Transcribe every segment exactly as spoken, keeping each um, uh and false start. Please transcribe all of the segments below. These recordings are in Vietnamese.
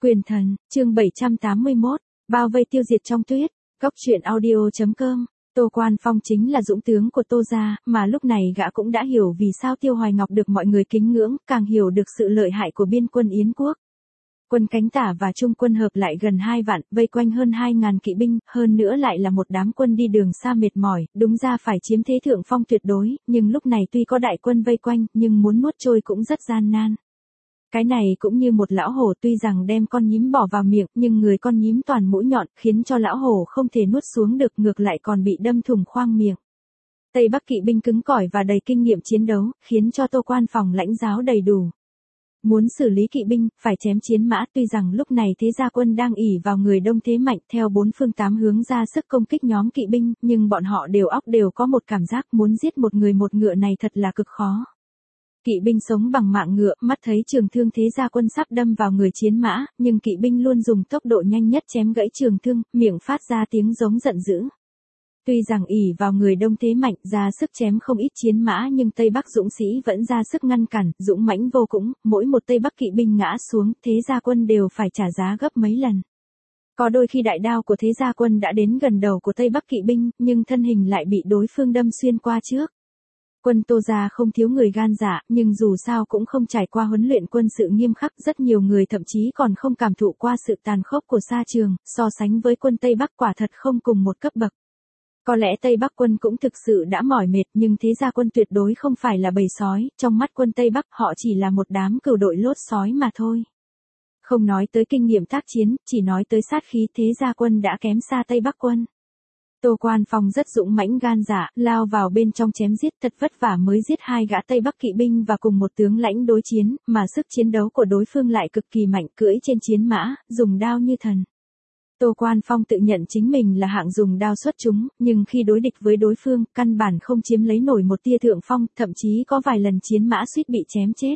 Quyền thần, chương bảy trăm tám mươi mốt, bao vây tiêu diệt trong tuyết, góc truyện audio.com. Tô Quan Phong chính là dũng tướng của Tô gia, mà lúc này gã cũng đã hiểu vì sao Tiêu Hoài Ngọc được mọi người kính ngưỡng, càng hiểu được sự lợi hại của biên quân Yến quốc. Quân cánh tả và trung quân hợp lại gần hai vạn, vây quanh hơn hai ngàn kỵ binh, hơn nữa lại là một đám quân đi đường xa mệt mỏi, đúng ra phải chiếm thế thượng phong tuyệt đối, nhưng lúc này tuy có đại quân vây quanh, nhưng muốn nuốt trôi cũng rất gian nan. Cái này cũng như một lão hổ, tuy rằng đem con nhím bỏ vào miệng, nhưng người con nhím toàn mũi nhọn, khiến cho lão hổ không thể nuốt xuống được, ngược lại còn bị đâm thủng khoang miệng. Tây Bắc kỵ binh cứng cỏi và đầy kinh nghiệm chiến đấu, khiến cho Tô Quan Phong lãnh giáo đầy đủ. Muốn xử lý kỵ binh, phải chém chiến mã, tuy rằng lúc này thế gia quân đang ỷ vào người đông thế mạnh theo bốn phương tám hướng ra sức công kích nhóm kỵ binh, nhưng bọn họ đều óc đều có một cảm giác muốn giết một người một ngựa này thật là cực khó. Kỵ binh sống bằng mạng ngựa, mắt thấy trường thương thế gia quân sắp đâm vào người chiến mã, nhưng kỵ binh luôn dùng tốc độ nhanh nhất chém gãy trường thương, miệng phát ra tiếng giống giận dữ. Tuy rằng ỷ vào người đông thế mạnh ra sức chém không ít chiến mã, nhưng Tây Bắc dũng sĩ vẫn ra sức ngăn cản, dũng mãnh vô cùng, mỗi một Tây Bắc kỵ binh ngã xuống, thế gia quân đều phải trả giá gấp mấy lần. Có đôi khi đại đao của thế gia quân đã đến gần đầu của Tây Bắc kỵ binh, nhưng thân hình lại bị đối phương đâm xuyên qua trước. Quân Tô gia không thiếu người gan dạ, nhưng dù sao cũng không trải qua huấn luyện quân sự nghiêm khắc, rất nhiều người thậm chí còn không cảm thụ qua sự tàn khốc của sa trường, so sánh với quân Tây Bắc quả thật không cùng một cấp bậc. Có lẽ Tây Bắc quân cũng thực sự đã mỏi mệt, nhưng thế gia quân tuyệt đối không phải là bầy sói, trong mắt quân Tây Bắc họ chỉ là một đám cừu đội lốt sói mà thôi. Không nói tới kinh nghiệm tác chiến, chỉ nói tới sát khí, thế gia quân đã kém xa Tây Bắc quân. Tô Quan Phong rất dũng mãnh gan dạ, lao vào bên trong chém giết, thật vất vả mới giết hai gã Tây Bắc kỵ binh và cùng một tướng lãnh đối chiến, mà sức chiến đấu của đối phương lại cực kỳ mạnh, cưỡi trên chiến mã, dùng đao như thần. Tô Quan Phong tự nhận chính mình là hạng dùng đao xuất chúng, nhưng khi đối địch với đối phương, căn bản không chiếm lấy nổi một tia thượng phong, thậm chí có vài lần chiến mã suýt bị chém chết.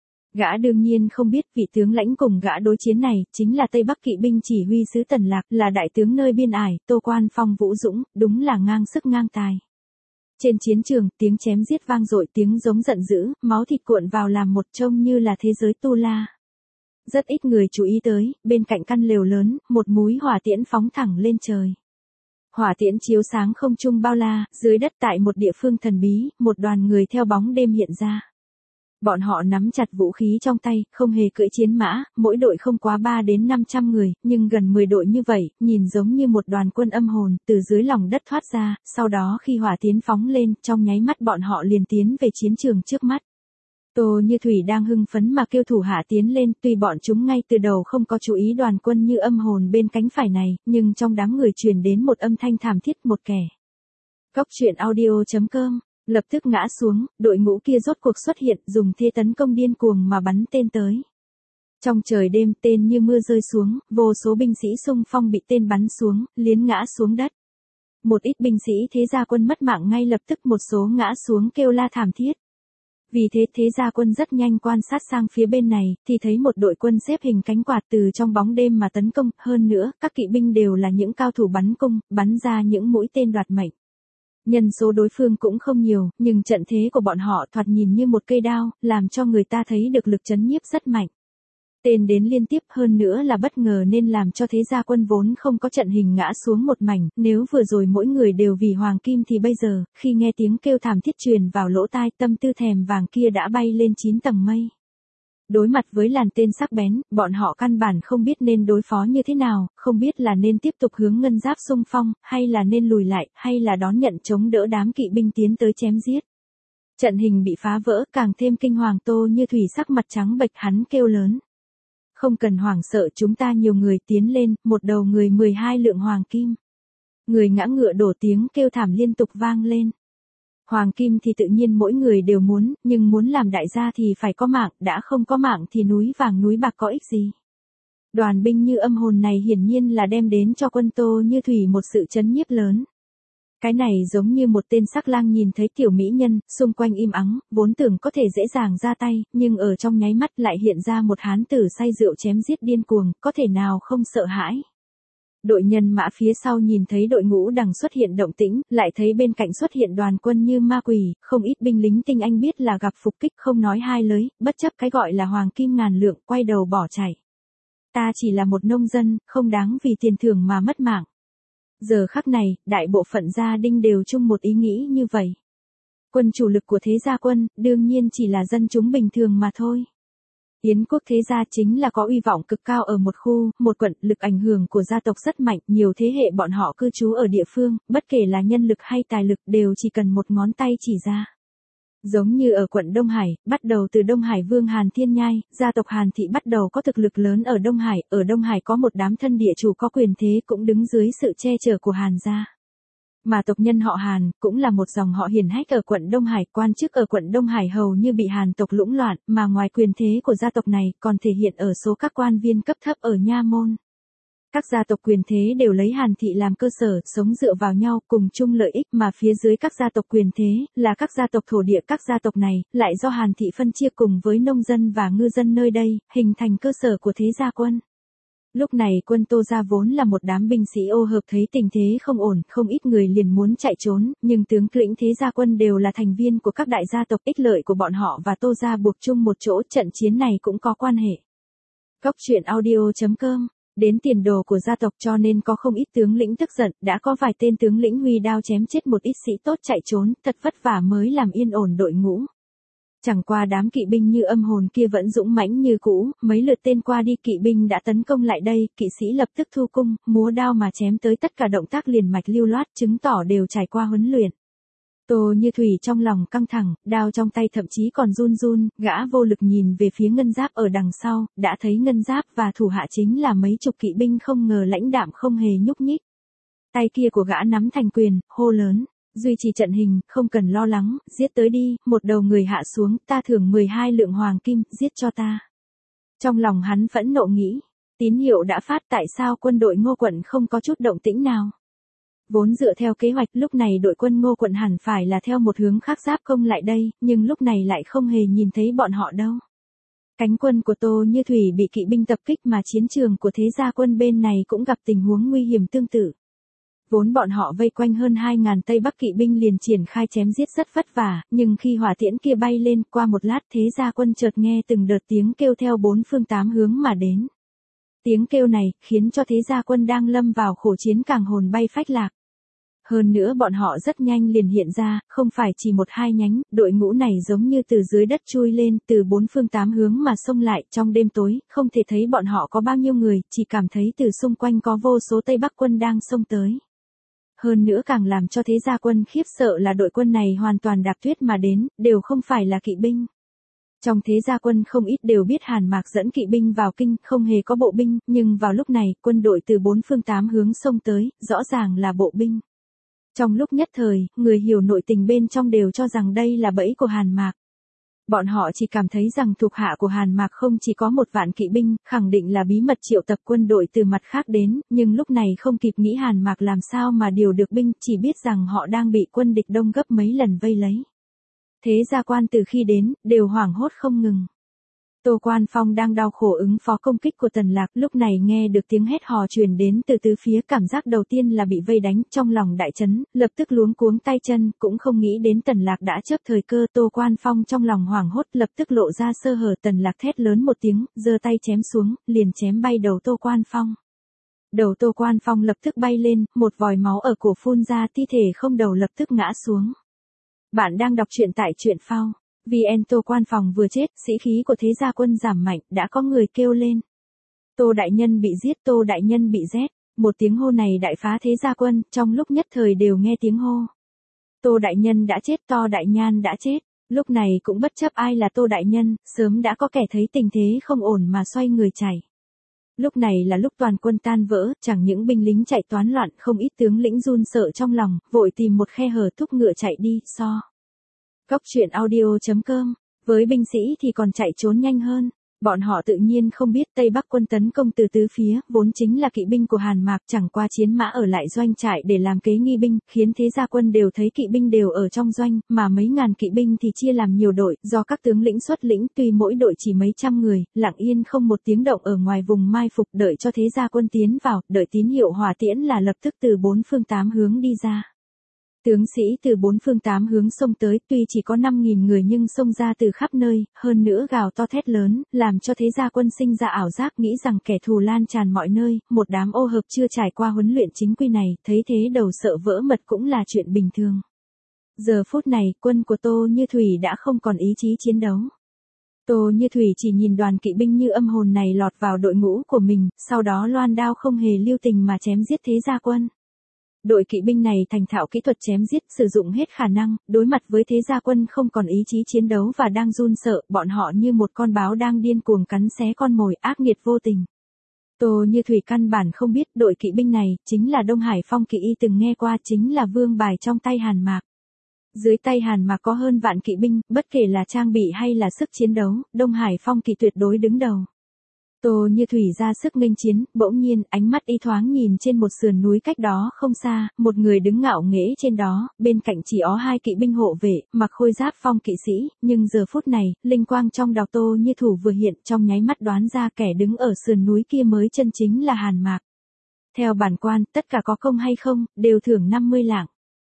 Gã đương nhiên không biết vị tướng lãnh cùng gã đối chiến này, chính là Tây Bắc kỵ binh chỉ huy sứ Tần Lạc, là đại tướng nơi biên ải, Tô Quan Phong vũ dũng, đúng là ngang sức ngang tài. Trên chiến trường, tiếng chém giết vang dội, tiếng giống giận dữ, máu thịt cuộn vào làm một, trông như là thế giới tu la. Rất ít người chú ý tới, bên cạnh căn lều lớn, một múi hỏa tiễn phóng thẳng lên trời. Hỏa tiễn chiếu sáng không trung bao la, dưới đất tại một địa phương thần bí, một đoàn người theo bóng đêm hiện ra. Bọn họ nắm chặt vũ khí trong tay, không hề cưỡi chiến mã, mỗi đội không quá ba đến năm trăm người, nhưng gần mười đội như vậy, nhìn giống như một đoàn quân âm hồn, từ dưới lòng đất thoát ra, sau đó khi hỏa tiễn phóng lên, trong nháy mắt bọn họ liền tiến về chiến trường trước mắt. Tô Như Thủy đang hưng phấn mà kêu thủ hạ tiến lên, tuy bọn chúng ngay từ đầu không có chú ý đoàn quân như âm hồn bên cánh phải này, nhưng trong đám người truyền đến một âm thanh thảm thiết, một kẻ. Góc truyện audio.com, lập tức ngã xuống, đội ngũ kia rốt cuộc xuất hiện, dùng thế tấn công điên cuồng mà bắn tên tới. Trong trời đêm, tên như mưa rơi xuống, vô số binh sĩ xung phong bị tên bắn xuống, liến ngã xuống đất. Một ít binh sĩ thế gia quân mất mạng ngay lập tức, một số ngã xuống kêu la thảm thiết. Vì thế thế gia quân rất nhanh quan sát sang phía bên này, thì thấy một đội quân xếp hình cánh quạt từ trong bóng đêm mà tấn công, hơn nữa, các kỵ binh đều là những cao thủ bắn cung, bắn ra những mũi tên đoạt mệnh. Nhân số đối phương cũng không nhiều, nhưng trận thế của bọn họ thoạt nhìn như một cây đao, làm cho người ta thấy được lực chấn nhiếp rất mạnh. Tên đến liên tiếp, hơn nữa là bất ngờ nên làm cho thế gia quân vốn không có trận hình ngã xuống một mảnh, nếu vừa rồi mỗi người đều vì hoàng kim thì bây giờ, khi nghe tiếng kêu thảm thiết truyền vào lỗ tai, tâm tư thèm vàng kia đã bay lên chín tầng mây. Đối mặt với làn tên sắc bén, bọn họ căn bản không biết nên đối phó như thế nào, không biết là nên tiếp tục hướng ngân giáp xung phong, hay là nên lùi lại, hay là đón nhận chống đỡ đám kỵ binh tiến tới chém giết. Trận hình bị phá vỡ, càng thêm kinh hoàng. Tô Như Thủy sắc mặt trắng bệch, hắn kêu lớn. Không cần hoảng sợ, chúng ta nhiều người tiến lên, một đầu người mười hai lượng hoàng kim. Người ngã ngựa đổ, tiếng kêu thảm liên tục vang lên. Hoàng kim thì tự nhiên mỗi người đều muốn, nhưng muốn làm đại gia thì phải có mạng, đã không có mạng thì núi vàng núi bạc có ích gì. Đoàn binh như âm hồn này hiển nhiên là đem đến cho quân Tô Như Thủy một sự chấn nhiếp lớn. Cái này giống như một tên sắc lang nhìn thấy tiểu mỹ nhân, xung quanh im ắng, vốn tưởng có thể dễ dàng ra tay, nhưng ở trong nháy mắt lại hiện ra một hán tử say rượu chém giết điên cuồng, có thể nào không sợ hãi. Đội nhân mã phía sau nhìn thấy đội ngũ đằng xuất hiện động tĩnh, lại thấy bên cạnh xuất hiện đoàn quân như ma quỷ, không ít binh lính tinh anh biết là gặp phục kích, không nói hai lời, bất chấp cái gọi là hoàng kim ngàn lượng, quay đầu bỏ chạy. ta chỉ là một nông dân, không đáng vì tiền thưởng mà mất mạng. Giờ khắc này, đại bộ phận gia đình đều chung một ý nghĩ như vậy. Quân chủ lực của thế gia quân, đương nhiên chỉ là dân chúng bình thường mà thôi. Yến quốc thế gia chính là có uy vọng cực cao ở một khu, một quận, lực ảnh hưởng của gia tộc rất mạnh, nhiều thế hệ bọn họ cư trú ở địa phương, bất kể là nhân lực hay tài lực đều chỉ cần một ngón tay chỉ ra. Giống như ở quận Đông Hải, bắt đầu từ Đông Hải Vương Hàn Thiên Nhai, gia tộc Hàn Thị bắt đầu có thực lực lớn ở Đông Hải, ở Đông Hải có một đám thân địa chủ có quyền thế cũng đứng dưới sự che chở của Hàn gia. Mà tộc nhân họ Hàn, cũng là một dòng họ hiển hách ở quận Đông Hải, quan chức ở quận Đông Hải hầu như bị Hàn tộc lũng loạn, mà ngoài quyền thế của gia tộc này, còn thể hiện ở số các quan viên cấp thấp ở nha môn. Các gia tộc quyền thế đều lấy Hàn Thị làm cơ sở, sống dựa vào nhau, cùng chung lợi ích, mà phía dưới các gia tộc quyền thế, là các gia tộc thổ địa. Các gia tộc này, lại do Hàn Thị phân chia cùng với nông dân và ngư dân nơi đây, hình thành cơ sở của thế gia quân. Lúc này quân Tô gia vốn là một đám binh sĩ ô hợp, thấy tình thế không ổn, không ít người liền muốn chạy trốn, nhưng tướng lĩnh thế gia quân đều là thành viên của các đại gia tộc, ích lợi của bọn họ và Tô gia buộc chung một chỗ, trận chiến này cũng có quan hệ. Góc truyện audio chấm com đến tiền đồ của gia tộc, cho nên có không ít tướng lĩnh tức giận, đã có vài tên tướng lĩnh huy đao chém chết một ít sĩ tốt chạy trốn, thật vất vả mới làm yên ổn đội ngũ. Chẳng qua đám kỵ binh như âm hồn kia vẫn dũng mãnh như cũ, mấy lượt tên qua đi kỵ binh đã tấn công lại đây, kỵ sĩ lập tức thu cung, múa đao mà chém tới, tất cả động tác liền mạch lưu loát, chứng tỏ đều trải qua huấn luyện. Tô Như Thủy trong lòng căng thẳng, đao trong tay thậm chí còn run run, gã vô lực nhìn về phía Ngân Giáp ở đằng sau, đã thấy Ngân Giáp và thủ hạ chính là mấy chục kỵ binh không ngờ lãnh đạm không hề nhúc nhích. Tay kia của gã nắm thành quyền, hô lớn. Duy trì trận hình, không cần lo lắng, giết tới đi, một đầu người hạ xuống, ta thưởng mười hai lượng hoàng kim, giết cho ta. Trong lòng hắn phẫn nộ nghĩ, tín hiệu đã phát, tại sao quân đội Ngô quận không có chút động tĩnh nào? Vốn dựa theo kế hoạch, lúc này đội quân Ngô quận hẳn phải là theo một hướng khác giáp công lại đây, nhưng lúc này lại không hề nhìn thấy bọn họ đâu. Cánh quân của Tô Như Thủy bị kỵ binh tập kích, mà chiến trường của thế gia quân bên này cũng gặp tình huống nguy hiểm tương tự. Vốn bọn họ vây quanh hơn hai ngàn Tây Bắc kỵ binh liền triển khai chém giết rất vất vả, nhưng khi hỏa tiễn kia bay lên, qua một lát thế gia quân chợt nghe từng đợt tiếng kêu theo bốn phương tám hướng mà đến. Tiếng kêu này, khiến cho thế gia quân đang lâm vào khổ chiến càng hồn bay phách lạc. Hơn nữa bọn họ rất nhanh liền hiện ra, không phải chỉ một hai nhánh, đội ngũ này giống như từ dưới đất chui lên, từ bốn phương tám hướng mà xông lại, trong đêm tối, không thể thấy bọn họ có bao nhiêu người, chỉ cảm thấy từ xung quanh có vô số Tây Bắc quân đang xông tới. Hơn nữa càng làm cho thế gia quân khiếp sợ là đội quân này hoàn toàn đạp tuyết mà đến, đều không phải là kỵ binh. Trong thế gia quân không ít đều biết Hàn Mạc dẫn kỵ binh vào kinh, không hề có bộ binh, nhưng vào lúc này, quân đội từ bốn phương tám hướng xông tới, rõ ràng là bộ binh. Trong lúc nhất thời, người hiểu nội tình bên trong đều cho rằng đây là bẫy của Hàn Mạc. Bọn họ chỉ cảm thấy rằng thuộc hạ của Hàn Mạc không chỉ có một vạn kỵ binh, khẳng định là bí mật triệu tập quân đội từ mặt khác đến, nhưng lúc này không kịp nghĩ Hàn Mạc làm sao mà điều được binh, chỉ biết rằng họ đang bị quân địch đông gấp mấy lần vây lấy. Thế gia quan từ khi đến, đều hoảng hốt không ngừng. Tô Quan Phong đang đau khổ ứng phó công kích của Tần Lạc, lúc này nghe được tiếng hét hò truyền đến từ tứ phía, cảm giác đầu tiên là bị vây đánh, trong lòng đại chấn, lập tức luống cuống tay chân, cũng không nghĩ đến Tần Lạc đã chớp thời cơ. Tô Quan Phong trong lòng hoảng hốt, lập tức lộ ra sơ hở. Tần Lạc thét lớn một tiếng, giơ tay chém xuống, liền chém bay đầu Tô Quan Phong. Đầu Tô Quan Phong lập tức bay lên, một vòi máu ở cổ phun ra, thi thể không đầu lập tức ngã xuống. Bạn đang đọc truyện tại truyện phao. vê en. Tô Quan Phong vừa chết, sĩ khí của thế gia quân giảm mạnh, đã có người kêu lên. Tô đại nhân bị giết, Tô đại nhân bị giết. Một tiếng hô này đại phá thế gia quân, trong lúc nhất thời đều nghe tiếng hô. Tô đại nhân đã chết, To đại nhan đã chết. Lúc này cũng bất chấp ai là Tô đại nhân, sớm đã có kẻ thấy tình thế không ổn mà xoay người chạy. Lúc này là lúc toàn quân tan vỡ, chẳng những binh lính chạy toán loạn, không ít tướng lĩnh run sợ trong lòng, vội tìm một khe hở thúc ngựa chạy đi, so. Góc truyện audio chấm com, với binh sĩ thì còn chạy trốn nhanh hơn. Bọn họ tự nhiên không biết Tây Bắc quân tấn công từ tứ phía, vốn chính là kỵ binh của Hàn Mạc, chẳng qua chiến mã ở lại doanh trại để làm kế nghi binh, khiến thế gia quân đều thấy kỵ binh đều ở trong doanh, mà mấy ngàn kỵ binh thì chia làm nhiều đội, do các tướng lĩnh xuất lĩnh, tuy mỗi đội chỉ mấy trăm người, lặng yên không một tiếng động ở ngoài vùng mai phục, đợi cho thế gia quân tiến vào, đợi tín hiệu hỏa tiễn là lập tức từ bốn phương tám hướng đi ra. Tướng sĩ từ bốn phương tám hướng xông tới, tuy chỉ có năm nghìn người nhưng xông ra từ khắp nơi, hơn nữa gào to thét lớn, làm cho thế gia quân sinh ra ảo giác nghĩ rằng kẻ thù lan tràn mọi nơi, một đám ô hợp chưa trải qua huấn luyện chính quy này, thấy thế đầu sợ vỡ mật cũng là chuyện bình thường. Giờ phút này, quân của Tô Như Thủy đã không còn ý chí chiến đấu. Tô Như Thủy chỉ nhìn đoàn kỵ binh như âm hồn này lọt vào đội ngũ của mình, sau đó loan đao không hề lưu tình mà chém giết thế gia quân. Đội kỵ binh này thành thạo kỹ thuật chém giết, sử dụng hết khả năng, đối mặt với thế gia quân không còn ý chí chiến đấu và đang run sợ, bọn họ như một con báo đang điên cuồng cắn xé con mồi, ác nghiệt vô tình. Tô Như Thủy căn bản không biết đội kỵ binh này chính là Đông Hải Phong kỵ y từng nghe qua, chính là vương bài trong tay Hàn Mạc. Dưới tay Hàn Mạc có hơn vạn kỵ binh, bất kể là trang bị hay là sức chiến đấu, Đông Hải Phong kỵ tuyệt đối đứng đầu. Tô Như Thủy ra sức nghênh chiến, bỗng nhiên, ánh mắt y thoáng nhìn trên một sườn núi cách đó không xa, một người đứng ngạo nghễ trên đó, bên cạnh chỉ có hai kỵ binh hộ vệ, mặc khôi giáp phong kỵ sĩ, nhưng giờ phút này, linh quang trong đầu Tô Như Thủ vừa hiện, trong nháy mắt đoán ra kẻ đứng ở sườn núi kia mới chân chính là Hàn Mạc. Theo bản quan, tất cả có công hay không, đều thưởng năm mươi lạng.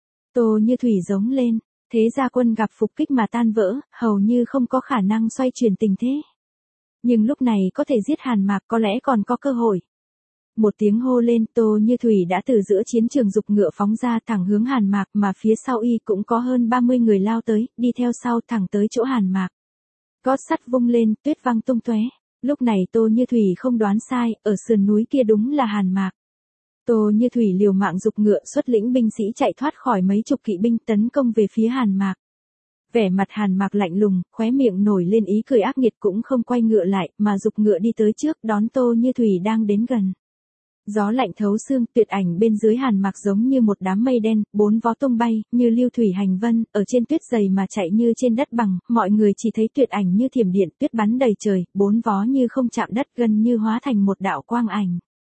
Tô Như Thủy giống lên, thế gia quân gặp phục kích mà tan vỡ, hầu như không có khả năng xoay chuyển tình thế. Nhưng lúc này có thể giết Hàn Mạc có lẽ còn có cơ hội. Một tiếng hô lên, Tô Như Thủy đã từ giữa chiến trường dục ngựa phóng ra thẳng hướng Hàn Mạc, mà phía sau y cũng có hơn ba mươi người lao tới, đi theo sau thẳng tới chỗ Hàn Mạc. Gót sắt vung lên, tuyết văng tung tóe. Lúc này Tô Như Thủy không đoán sai, ở sườn núi kia đúng là Hàn Mạc. Tô Như Thủy liều mạng dục ngựa xuất lĩnh binh sĩ chạy thoát khỏi mấy chục kỵ binh tấn công về phía Hàn Mạc. Vẻ mặt Hàn Mạc lạnh lùng, khóe miệng nổi lên ý cười ác nghiệt cũng không quay ngựa lại, mà dục ngựa đi tới trước đón Tô Như Thủy đang đến gần. Gió lạnh thấu xương, tuyệt ảnh bên dưới Hàn Mạc giống như một đám mây đen, bốn vó tung bay, như lưu thủy hành vân, ở trên tuyết dày mà chạy như trên đất bằng, mọi người chỉ thấy tuyệt ảnh như thiểm điện, tuyết bắn đầy trời, bốn vó như không chạm đất, gần như hóa thành một đạo quang ảnh.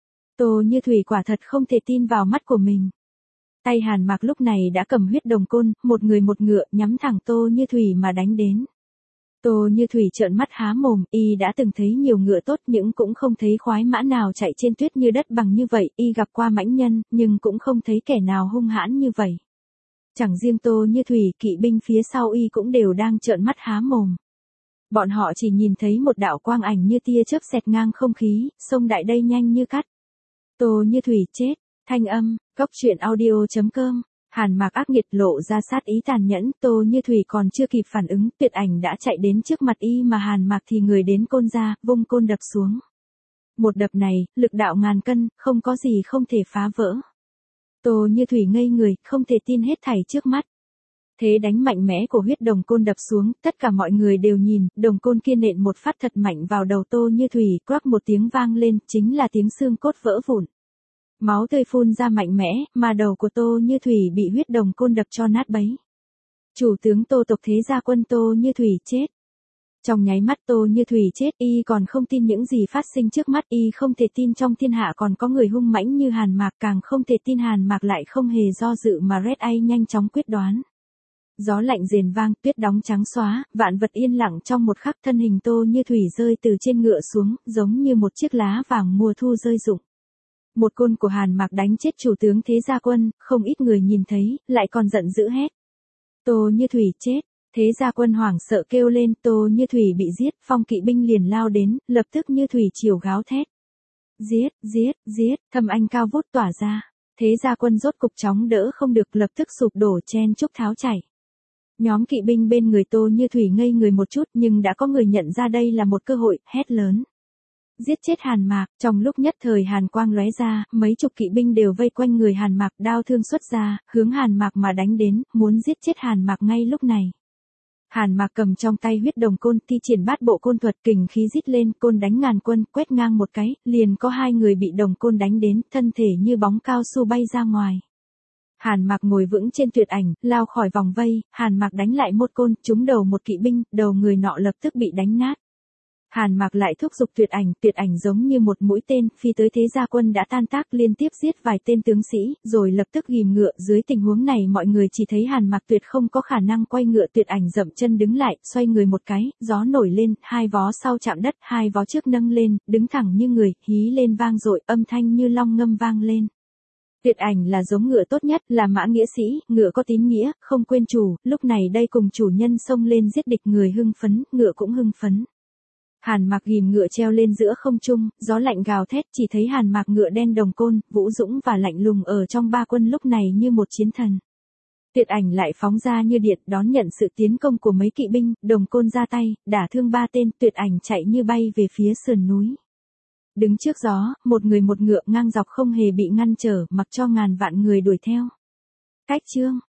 Tô Như Thủy quả thật không thể tin vào mắt của mình. Tay Hàn Mạc lúc này đã cầm huyết đồng côn, một người một ngựa, nhắm thẳng Tô Như Thủy mà đánh đến. Tô Như Thủy trợn mắt há mồm, y đã từng thấy nhiều ngựa tốt nhưng cũng không thấy khoái mã nào chạy trên tuyết như đất bằng như vậy, y gặp qua mãnh nhân, nhưng cũng không thấy kẻ nào hung hãn như vậy. Chẳng riêng Tô Như Thủy, kỵ binh phía sau y cũng đều đang trợn mắt há mồm. Bọn họ chỉ nhìn thấy một đạo quang ảnh như tia chớp xẹt ngang không khí, xông đại đây nhanh như cắt. Tô Như Thủy chết. Thanh âm, góc truyện audio chấm com. Hàn Mạc ác nghiệt lộ ra sát ý tàn nhẫn, Tô Như Thủy còn chưa kịp phản ứng, tuyệt ảnh đã chạy đến trước mặt y mà Hàn Mạc thì người đến côn ra, vung côn đập xuống. Một đập này, lực đạo ngàn cân, không có gì không thể phá vỡ. Tô Như Thủy ngây người, không thể tin hết thảy trước mắt. Thế đánh mạnh mẽ của huyết đồng côn đập xuống, tất cả mọi người đều nhìn, đồng côn kia nện một phát thật mạnh vào đầu Tô Như Thủy, quắc một tiếng vang lên, chính là tiếng xương cốt vỡ vụn. Máu tươi phun ra mạnh mẽ, mà đầu của Tô Như Thủy bị huyết đồng côn đập cho nát bấy. Chủ tướng Tô tộc thế gia quân Tô Như Thủy chết. Trong nháy mắt Tô Như Thủy chết, y còn không tin những gì phát sinh trước mắt, y không thể tin trong thiên hạ còn có người hung mãnh như Hàn Mạc, càng không thể tin Hàn Mạc lại không hề do dự mà Red Eye nhanh chóng quyết đoán. Gió lạnh rền vang, tuyết đóng trắng xóa, vạn vật yên lặng trong một khắc, thân hình Tô Như Thủy rơi từ trên ngựa xuống, giống như một chiếc lá vàng mùa thu rơi rụng. Một côn của Hàn Mạc đánh chết chủ tướng thế gia quân, không ít người nhìn thấy, lại còn giận dữ hét. Tô Như Thủy chết, thế gia quân hoảng sợ kêu lên, Tô Như Thủy bị giết, phong kỵ binh liền lao đến, lập tức như thủy triều gáo thét. Giết, giết, giết, thâm anh cao vút tỏa ra, thế gia quân rốt cục chóng đỡ không được, lập tức sụp đổ chen chúc tháo chảy. Nhóm kỵ binh bên người Tô Như Thủy ngây người một chút nhưng đã có người nhận ra đây là một cơ hội, hét lớn. Giết chết Hàn Mạc, trong lúc nhất thời hàn quang lóe ra, mấy chục kỵ binh đều vây quanh người Hàn Mạc, đao thương xuất ra, hướng Hàn Mạc mà đánh đến, muốn giết chết Hàn Mạc ngay lúc này. Hàn Mạc cầm trong tay huyết đồng côn, thi triển bát bộ côn thuật, kình khí rít lên, côn đánh ngàn quân, quét ngang một cái, liền có hai người bị đồng côn đánh đến, thân thể như bóng cao su bay ra ngoài. Hàn Mạc ngồi vững trên tuyệt ảnh, lao khỏi vòng vây, Hàn Mạc đánh lại một côn, trúng đầu một kỵ binh, đầu người nọ lập tức bị đánh nát. Hàn Mạc lại thúc giục tuyệt ảnh, tuyệt ảnh giống như một mũi tên, phi tới thế gia quân đã tan tác, liên tiếp giết vài tên tướng sĩ, rồi lập tức ghìm ngựa. Dưới tình huống này mọi người chỉ thấy Hàn Mạc tuyệt không có khả năng quay ngựa, tuyệt ảnh dậm chân đứng lại, xoay người một cái, gió nổi lên, hai vó sau chạm đất, hai vó trước nâng lên, đứng thẳng như người, hí lên vang dội, âm thanh như long ngâm vang lên. Tuyệt Ảnh là giống ngựa tốt nhất, là mã nghĩa sĩ, ngựa có tín nghĩa, không quên chủ, lúc này đây cùng chủ nhân xông lên giết địch, người hưng phấn, ngựa cũng hưng phấn. Hàn Mạc ghìm ngựa treo lên giữa không trung, gió lạnh gào thét, chỉ thấy Hàn Mạc ngựa đen đồng côn, vũ dũng và lạnh lùng ở trong ba quân lúc này như một chiến thần. Tuyệt Ảnh lại phóng ra như điện, đón nhận sự tiến công của mấy kỵ binh, đồng côn ra tay, đả thương ba tên, Tuyệt Ảnh chạy như bay về phía sườn núi. Đứng trước gió, một người một ngựa ngang dọc không hề bị ngăn trở, mặc cho ngàn vạn người đuổi theo. Cách chương